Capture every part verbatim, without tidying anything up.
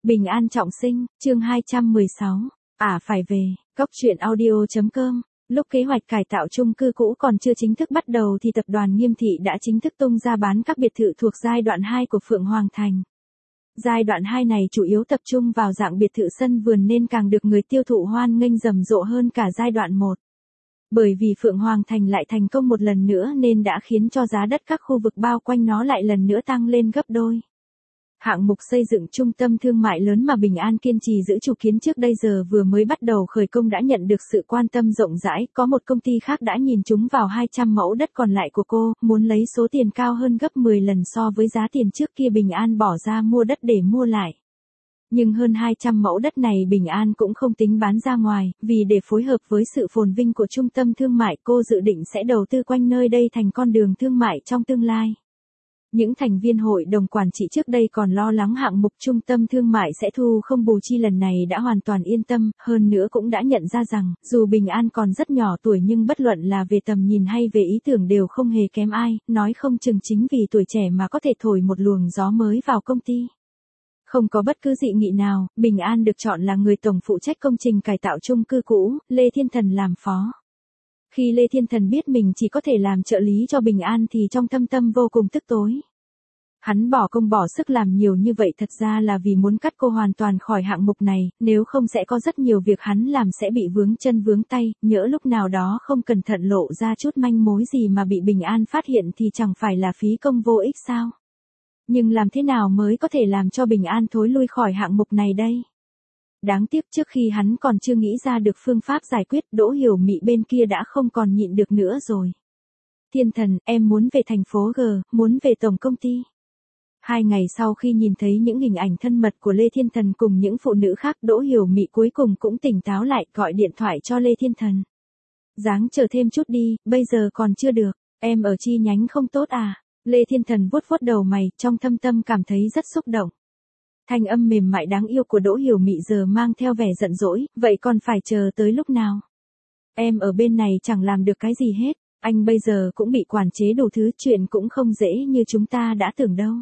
Bình an trọng sinh, chương hai trăm mười sáu. À phải về, Cốc truyện audio chấm com. Lúc kế hoạch cải tạo chung cư cũ còn chưa chính thức bắt đầu thì tập đoàn Nghiêm Thị đã chính thức tung ra bán các biệt thự thuộc giai đoạn hai của Phượng Hoàng Thành. Giai đoạn hai này chủ yếu tập trung vào dạng biệt thự sân vườn nên càng được người tiêu thụ hoan nghênh rầm rộ hơn cả giai đoạn một. Bởi vì Phượng Hoàng Thành lại thành công một lần nữa nên đã khiến cho giá đất các khu vực bao quanh nó lại lần nữa tăng lên gấp đôi. Hạng mục xây dựng trung tâm thương mại lớn mà Bình An kiên trì giữ chủ kiến trước đây giờ vừa mới bắt đầu khởi công đã nhận được sự quan tâm rộng rãi, có một công ty khác đã nhìn trúng vào hai trăm mẫu đất còn lại của cô, muốn lấy số tiền cao hơn gấp mười lần so với giá tiền trước kia Bình An bỏ ra mua đất để mua lại. Nhưng hơn hai trăm mẫu đất này Bình An cũng không tính bán ra ngoài, vì để phối hợp với sự phồn vinh của trung tâm thương mại cô dự định sẽ đầu tư quanh nơi đây thành con đường thương mại trong tương lai. Những thành viên hội đồng quản trị trước đây còn lo lắng hạng mục trung tâm thương mại sẽ thu không bù chi lần này đã hoàn toàn yên tâm, hơn nữa cũng đã nhận ra rằng, dù Bình An còn rất nhỏ tuổi nhưng bất luận là về tầm nhìn hay về ý tưởng đều không hề kém ai, nói không chừng chính vì tuổi trẻ mà có thể thổi một luồng gió mới vào công ty. Không có bất cứ dị nghị nào, Bình An được chọn là người tổng phụ trách công trình cải tạo chung cư cũ, Lê Thiên Thần làm phó. Khi Lê Thiên Thần biết mình chỉ có thể làm trợ lý cho Bình An thì trong thâm tâm vô cùng tức tối. Hắn bỏ công bỏ sức làm nhiều như vậy thật ra là vì muốn cắt cô hoàn toàn khỏi hạng mục này, nếu không sẽ có rất nhiều việc hắn làm sẽ bị vướng chân vướng tay, nhỡ lúc nào đó không cẩn thận lộ ra chút manh mối gì mà bị Bình An phát hiện thì chẳng phải là phí công vô ích sao? Nhưng làm thế nào mới có thể làm cho Bình An thối lui khỏi hạng mục này đây? Đáng tiếc trước khi hắn còn chưa nghĩ ra được phương pháp giải quyết, Đỗ Hiểu Mị bên kia đã không còn nhịn được nữa rồi. Thiên Thần, em muốn về thành phố G, muốn về tổng công ty. Hai ngày sau khi nhìn thấy những hình ảnh thân mật của Lê Thiên Thần cùng những phụ nữ khác, Đỗ Hiểu Mị cuối cùng cũng tỉnh táo lại, gọi điện thoại cho Lê Thiên Thần. Ráng chờ thêm chút đi, bây giờ còn chưa được, em ở chi nhánh không tốt à? Lê Thiên Thần vuốt vuốt đầu mày, trong thâm tâm cảm thấy rất xúc động. Thanh âm mềm mại đáng yêu của Đỗ Hiểu Mị giờ mang theo vẻ giận dỗi, vậy còn phải chờ tới lúc nào? Em ở bên này chẳng làm được cái gì hết, anh bây giờ cũng bị quản chế đủ thứ, chuyện cũng không dễ như chúng ta đã tưởng đâu.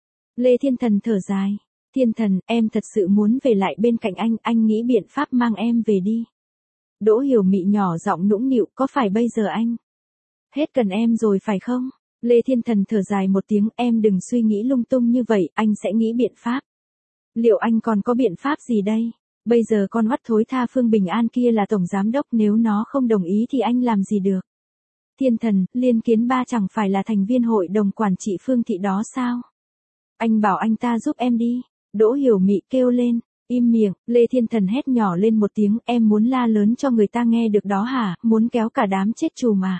Lê Thiên Thần thở dài, Thiên Thần, em thật sự muốn về lại bên cạnh anh, anh nghĩ biện pháp mang em về đi. Đỗ Hiểu Mị nhỏ giọng nũng nịu, có phải bây giờ anh hết cần em rồi phải không? Lê Thiên Thần thở dài một tiếng, em đừng suy nghĩ lung tung như vậy, anh sẽ nghĩ biện pháp. Liệu anh còn có biện pháp gì đây? Bây giờ con oắt thối tha Phương Bình An kia là tổng giám đốc, nếu nó không đồng ý thì anh làm gì được? Thiên Thần, Liên Kiến Ba chẳng phải là thành viên hội đồng quản trị Phương Thị đó sao? Anh bảo anh ta giúp em đi. Đỗ Hiểu Mị kêu lên, im miệng. Lê Thiên Thần hét nhỏ lên một tiếng, em muốn la lớn cho người ta nghe được đó hả, muốn kéo cả đám chết chùm mà.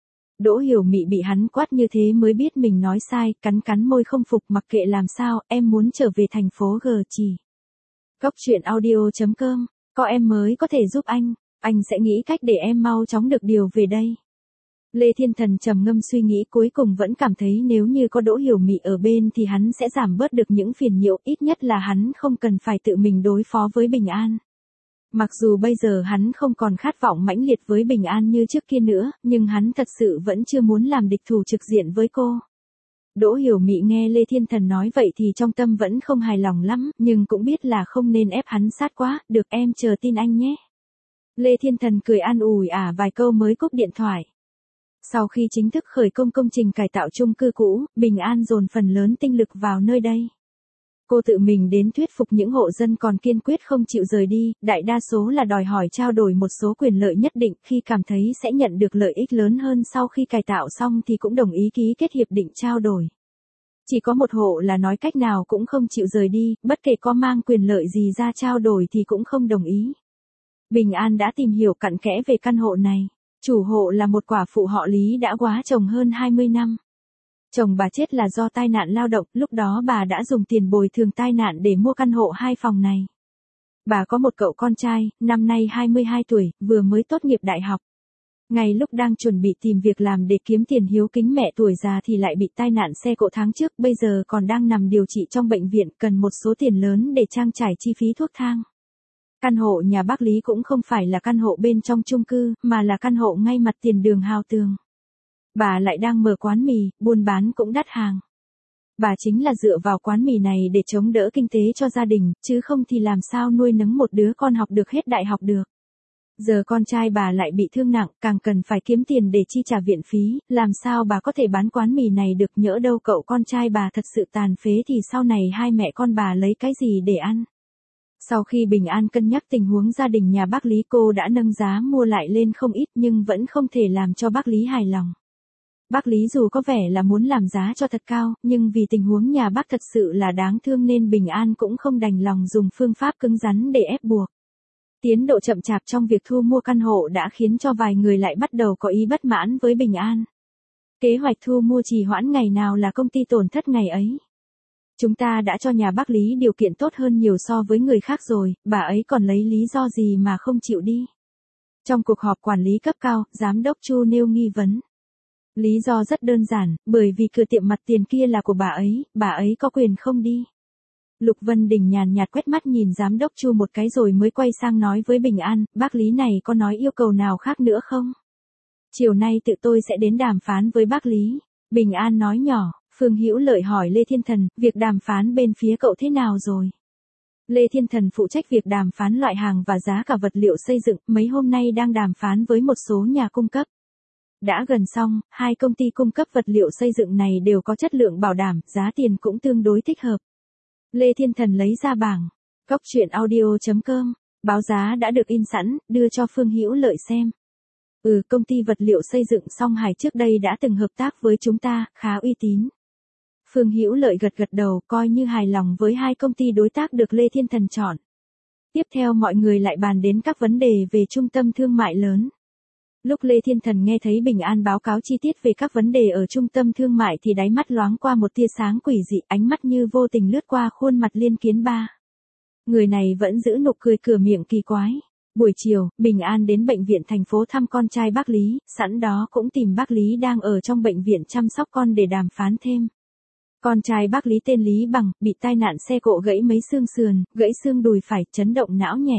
Đỗ Hiểu Mị bị hắn quát như thế mới biết mình nói sai, cắn cắn môi không phục, mặc kệ làm sao, em muốn trở về thành phố G chỉ. Cốc truyện audio chấm com, có em mới có thể giúp anh, anh sẽ nghĩ cách để em mau chóng được điều về đây. Lê Thiên Thần trầm ngâm suy nghĩ cuối cùng vẫn cảm thấy nếu như có Đỗ Hiểu Mị ở bên thì hắn sẽ giảm bớt được những phiền nhiễu, ít nhất là hắn không cần phải tự mình đối phó với Bình An. Mặc dù bây giờ hắn không còn khát vọng mãnh liệt với Bình An như trước kia nữa, nhưng hắn thật sự vẫn chưa muốn làm địch thủ trực diện với cô. Đỗ Hiểu Mị nghe Lê Thiên Thần nói vậy thì trong tâm vẫn không hài lòng lắm, nhưng cũng biết là không nên ép hắn sát quá, được em chờ tin anh nhé. Lê Thiên Thần cười an ủi ả vài câu mới cúp điện thoại. Sau khi chính thức khởi công công trình cải tạo chung cư cũ, Bình An dồn phần lớn tinh lực vào nơi đây. Cô tự mình đến thuyết phục những hộ dân còn kiên quyết không chịu rời đi, đại đa số là đòi hỏi trao đổi một số quyền lợi nhất định, khi cảm thấy sẽ nhận được lợi ích lớn hơn sau khi cải tạo xong thì cũng đồng ý ký kết hiệp định trao đổi. Chỉ có một hộ là nói cách nào cũng không chịu rời đi, bất kể có mang quyền lợi gì ra trao đổi thì cũng không đồng ý. Bình An đã tìm hiểu cặn kẽ về căn hộ này. Chủ hộ là một quả phụ họ Lý đã quá chồng hơn hai mươi năm. Chồng bà chết là do tai nạn lao động, lúc đó bà đã dùng tiền bồi thường tai nạn để mua căn hộ hai phòng này. Bà có một cậu con trai, năm nay hai mươi hai tuổi, vừa mới tốt nghiệp đại học. Ngay lúc đang chuẩn bị tìm việc làm để kiếm tiền hiếu kính mẹ tuổi già thì lại bị tai nạn xe cộ tháng trước, bây giờ còn đang nằm điều trị trong bệnh viện, cần một số tiền lớn để trang trải chi phí thuốc thang. Căn hộ nhà bác Lý cũng không phải là căn hộ bên trong chung cư, mà là căn hộ ngay mặt tiền đường Hào Tường. Bà lại đang mở quán mì, buôn bán cũng đắt hàng. Bà chính là dựa vào quán mì này để chống đỡ kinh tế cho gia đình, chứ không thì làm sao nuôi nấng một đứa con học được hết đại học được. Giờ con trai bà lại bị thương nặng, càng cần phải kiếm tiền để chi trả viện phí, làm sao bà có thể bán quán mì này được, nhỡ đâu cậu con trai bà thật sự tàn phế thì sau này hai mẹ con bà lấy cái gì để ăn. Sau khi Bình An cân nhắc tình huống gia đình nhà bác Lý, cô đã nâng giá mua lại lên không ít nhưng vẫn không thể làm cho bác Lý hài lòng. Bác Lý dù có vẻ là muốn làm giá cho thật cao, nhưng vì tình huống nhà bác thật sự là đáng thương nên Bình An cũng không đành lòng dùng phương pháp cứng rắn để ép buộc. Tiến độ chậm chạp trong việc thu mua căn hộ đã khiến cho vài người lại bắt đầu có ý bất mãn với Bình An. Kế hoạch thu mua trì hoãn ngày nào là công ty tổn thất ngày ấy. Chúng ta đã cho nhà bác Lý điều kiện tốt hơn nhiều so với người khác rồi, bà ấy còn lấy lý do gì mà không chịu đi. Trong cuộc họp quản lý cấp cao, giám đốc Chu nêu nghi vấn. Lý do rất đơn giản, bởi vì cửa tiệm mặt tiền kia là của bà ấy, bà ấy có quyền không đi. Lục Vân Đình nhàn nhạt quét mắt nhìn giám đốc Chu một cái rồi mới quay sang nói với Bình An, bác Lý này có nói yêu cầu nào khác nữa không? Chiều nay tự tôi sẽ đến đàm phán với bác Lý. Bình An nói nhỏ. Phương Hữu Lợi hỏi Lê Thiên Thần, việc đàm phán bên phía cậu thế nào rồi? Lê Thiên Thần phụ trách việc đàm phán loại hàng và giá cả vật liệu xây dựng, mấy hôm nay đang đàm phán với một số nhà cung cấp. Đã gần xong, hai công ty cung cấp vật liệu xây dựng này đều có chất lượng bảo đảm, giá tiền cũng tương đối thích hợp. Lê Thiên Thần lấy ra bảng. Cóc truyện audio chấm com, báo giá đã được in sẵn, đưa cho Phương Hữu Lợi xem. Ừ, công ty vật liệu xây dựng Song Hải trước đây đã từng hợp tác với chúng ta, khá uy tín. Phương Hữu Lợi gật gật đầu, coi như hài lòng với hai công ty đối tác được Lê Thiên Thần chọn. Tiếp theo mọi người lại bàn đến các vấn đề về trung tâm thương mại lớn. Lúc Lê Thiên Thần nghe thấy Bình An báo cáo chi tiết về các vấn đề ở trung tâm thương mại thì đáy mắt loáng qua một tia sáng quỷ dị, ánh mắt như vô tình lướt qua khuôn mặt Liên Kiến Ba. Người này vẫn giữ nụ cười cửa miệng kỳ quái. Buổi chiều, Bình An đến bệnh viện thành phố thăm con trai bác Lý, sẵn đó cũng tìm bác Lý đang ở trong bệnh viện chăm sóc con để đàm phán thêm. Con trai bác Lý tên Lý Bằng, bị tai nạn xe cộ gãy mấy xương sườn, gãy xương đùi phải, chấn động não nhẹ.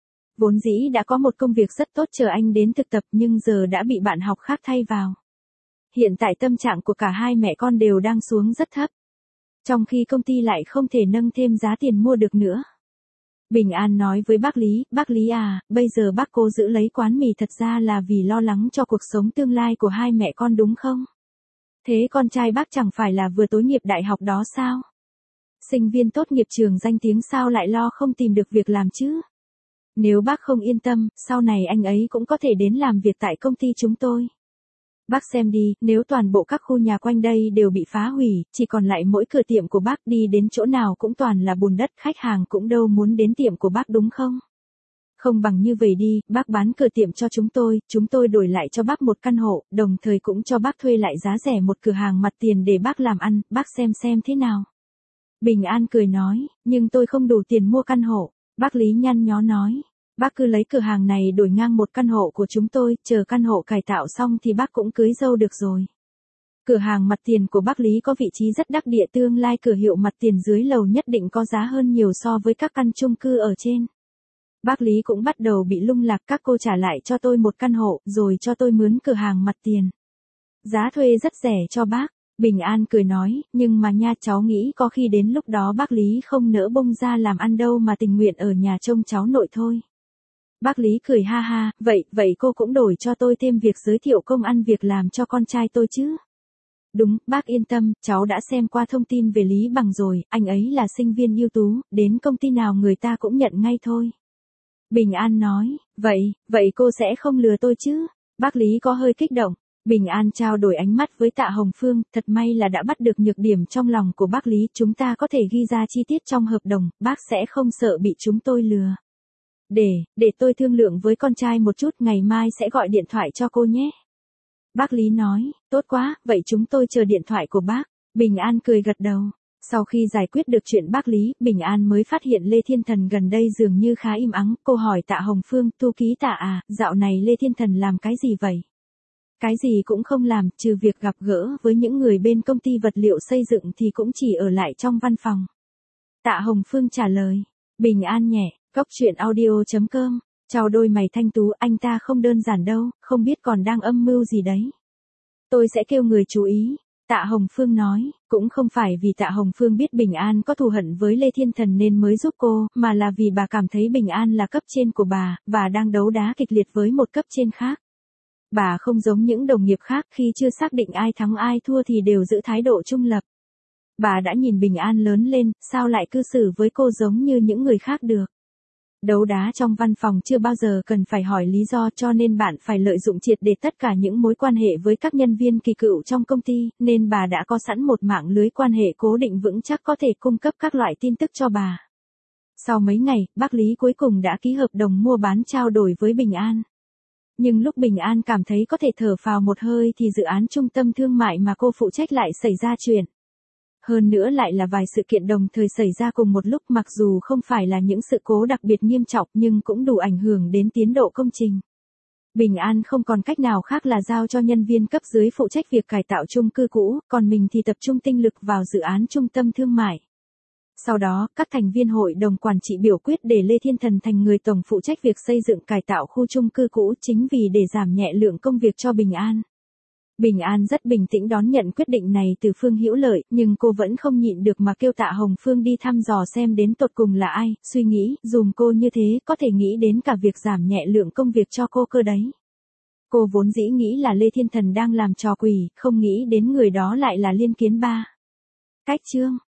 Vốn dĩ đã có một công việc rất tốt chờ anh đến thực tập nhưng giờ đã bị bạn học khác thay vào. Hiện tại tâm trạng của cả hai mẹ con đều đang xuống rất thấp. Trong khi công ty lại không thể nâng thêm giá tiền mua được nữa. Bình An nói với bác Lý, bác Lý à, bây giờ bác cố giữ lấy quán mì thật ra là vì lo lắng cho cuộc sống tương lai của hai mẹ con đúng không? Thế con trai bác chẳng phải là vừa tốt nghiệp đại học đó sao? Sinh viên tốt nghiệp trường danh tiếng sao lại lo không tìm được việc làm chứ? Nếu bác không yên tâm, sau này anh ấy cũng có thể đến làm việc tại công ty chúng tôi. Bác xem đi, nếu toàn bộ các khu nhà quanh đây đều bị phá hủy, chỉ còn lại mỗi cửa tiệm của bác, đi đến chỗ nào cũng toàn là bùn đất, khách hàng cũng đâu muốn đến tiệm của bác đúng không? Không bằng như vậy đi, bác bán cửa tiệm cho chúng tôi, chúng tôi đổi lại cho bác một căn hộ, đồng thời cũng cho bác thuê lại giá rẻ một cửa hàng mặt tiền để bác làm ăn, bác xem xem thế nào. Bình An cười nói, nhưng tôi không đủ tiền mua căn hộ. Bác Lý nhăn nhó nói, bác cứ lấy cửa hàng này đổi ngang một căn hộ của chúng tôi, chờ căn hộ cải tạo xong thì bác cũng cưới dâu được rồi. Cửa hàng mặt tiền của bác Lý có vị trí rất đắc địa, tương lai cửa hiệu mặt tiền dưới lầu nhất định có giá hơn nhiều so với các căn chung cư ở trên. Bác Lý cũng bắt đầu bị lung lạc, các cô trả lại cho tôi một căn hộ, rồi cho tôi mướn cửa hàng mặt tiền. Giá thuê rất rẻ cho bác. Bình An cười nói, nhưng mà nha cháu nghĩ có khi đến lúc đó bác Lý không nỡ bông ra làm ăn đâu mà tình nguyện ở nhà trông cháu nội thôi. Bác Lý cười ha ha, vậy, vậy cô cũng đổi cho tôi thêm việc giới thiệu công ăn việc làm cho con trai tôi chứ. Đúng, bác yên tâm, cháu đã xem qua thông tin về Lý Bằng rồi, anh ấy là sinh viên ưu tú, đến công ty nào người ta cũng nhận ngay thôi. Bình An nói, vậy, vậy cô sẽ không lừa tôi chứ? Bác Lý có hơi kích động. Bình An trao đổi ánh mắt với Tạ Hồng Phương, thật may là đã bắt được nhược điểm trong lòng của bác Lý, chúng ta có thể ghi ra chi tiết trong hợp đồng, bác sẽ không sợ bị chúng tôi lừa. Để, để tôi thương lượng với con trai một chút, ngày mai sẽ gọi điện thoại cho cô nhé. Bác Lý nói, tốt quá, vậy chúng tôi chờ điện thoại của bác. Bình An cười gật đầu. Sau khi giải quyết được chuyện bác Lý, Bình An mới phát hiện Lê Thiên Thần gần đây dường như khá im ắng, cô hỏi Tạ Hồng Phương, thu ký Tạ à, dạo này Lê Thiên Thần làm cái gì vậy? Cái gì cũng không làm, trừ việc gặp gỡ với những người bên công ty vật liệu xây dựng thì cũng chỉ ở lại trong văn phòng. Tạ Hồng Phương trả lời. Bình An nhẹ, cóc truyện audio chấm com, chào đôi mày thanh tú, anh ta không đơn giản đâu, không biết còn đang âm mưu gì đấy. Tôi sẽ kêu người chú ý. Tạ Hồng Phương nói, cũng không phải vì Tạ Hồng Phương biết Bình An có thù hận với Lê Thiên Thần nên mới giúp cô, mà là vì bà cảm thấy Bình An là cấp trên của bà, và đang đấu đá kịch liệt với một cấp trên khác. Bà không giống những đồng nghiệp khác, khi chưa xác định ai thắng ai thua thì đều giữ thái độ trung lập. Bà đã nhìn Bình An lớn lên, sao lại cư xử với cô giống như những người khác được. Đấu đá trong văn phòng chưa bao giờ cần phải hỏi lý do, cho nên bạn phải lợi dụng triệt để tất cả những mối quan hệ với các nhân viên kỳ cựu trong công ty, nên bà đã có sẵn một mạng lưới quan hệ cố định vững chắc có thể cung cấp các loại tin tức cho bà. Sau mấy ngày, bác Lý cuối cùng đã ký hợp đồng mua bán trao đổi với Bình An. Nhưng lúc Bình An cảm thấy có thể thở phào một hơi thì dự án trung tâm thương mại mà cô phụ trách lại xảy ra chuyện. Hơn nữa lại là vài sự kiện đồng thời xảy ra cùng một lúc, mặc dù không phải là những sự cố đặc biệt nghiêm trọng nhưng cũng đủ ảnh hưởng đến tiến độ công trình. Bình An không còn cách nào khác là giao cho nhân viên cấp dưới phụ trách việc cải tạo chung cư cũ, còn mình thì tập trung tinh lực vào dự án trung tâm thương mại. Sau đó, các thành viên hội đồng quản trị biểu quyết để Lê Thiên Thần thành người tổng phụ trách việc xây dựng cải tạo khu chung cư cũ, chính vì để giảm nhẹ lượng công việc cho Bình An. Bình An rất bình tĩnh đón nhận quyết định này từ Phương Hữu Lợi, nhưng cô vẫn không nhịn được mà kêu Tạ Hồng Phương đi thăm dò xem đến tột cùng là ai, suy nghĩ, dùm cô như thế có thể nghĩ đến cả việc giảm nhẹ lượng công việc cho cô cơ đấy. Cô vốn dĩ nghĩ là Lê Thiên Thần đang làm trò quỷ, không nghĩ đến người đó lại là Liên Kiến Ba. Cách chương